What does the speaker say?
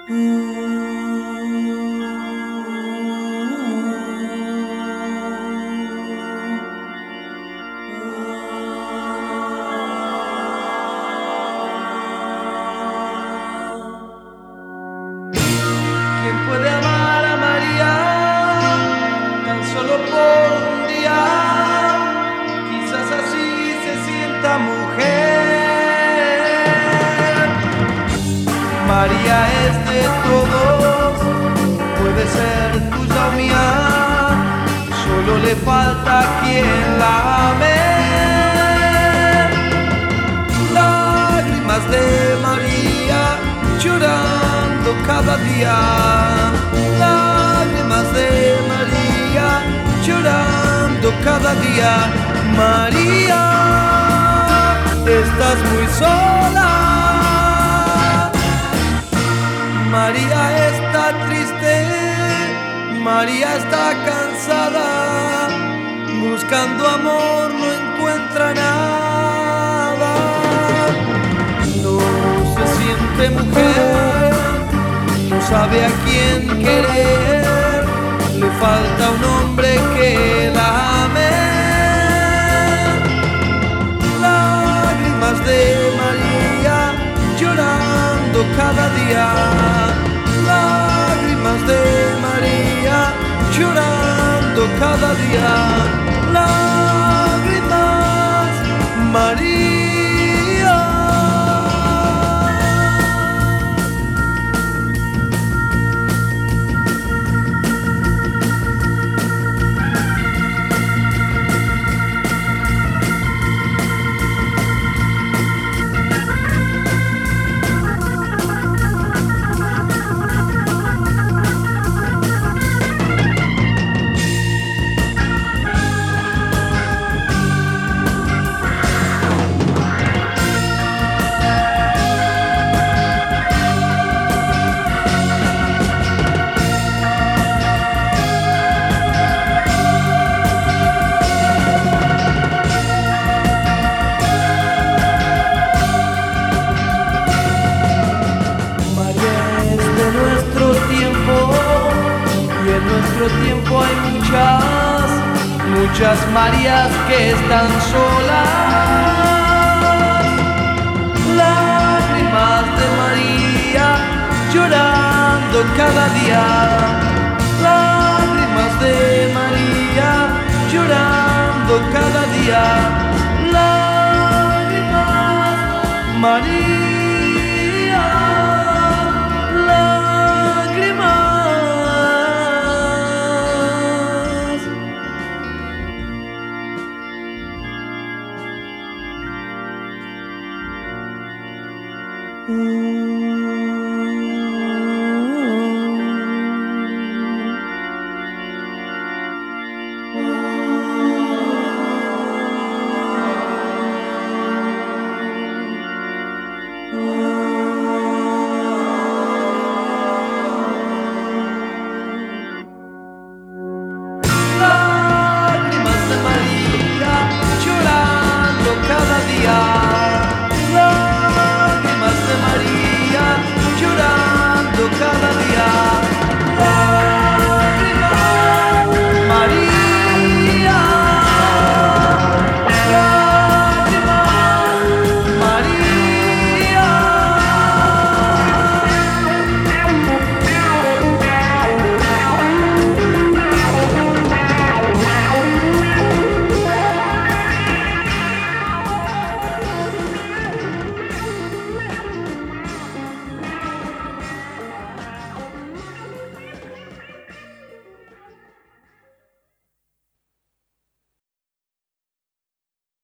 ¿Quién puede amar a María tan solo por un día? Quizás así se sienta mujer. María es de todos, puede ser tuya o mía, solo le falta quien la ame. Lágrimas de María llorando cada día, lágrimas de María llorando cada día. María, estás muy sola. María está triste, María está cansada, buscando amor no encuentra nada. No se siente mujer, no sabe a quién querer, le falta un hombre que la ame. Lágrimas de María llorando cada día, lágrimas de María llorando cada día, lágrimas María. En nuestro tiempo hay muchas Marías que están solas. Lágrimas de María llorando cada día, lágrimas de María llorando cada día, lágrimas María. Mm.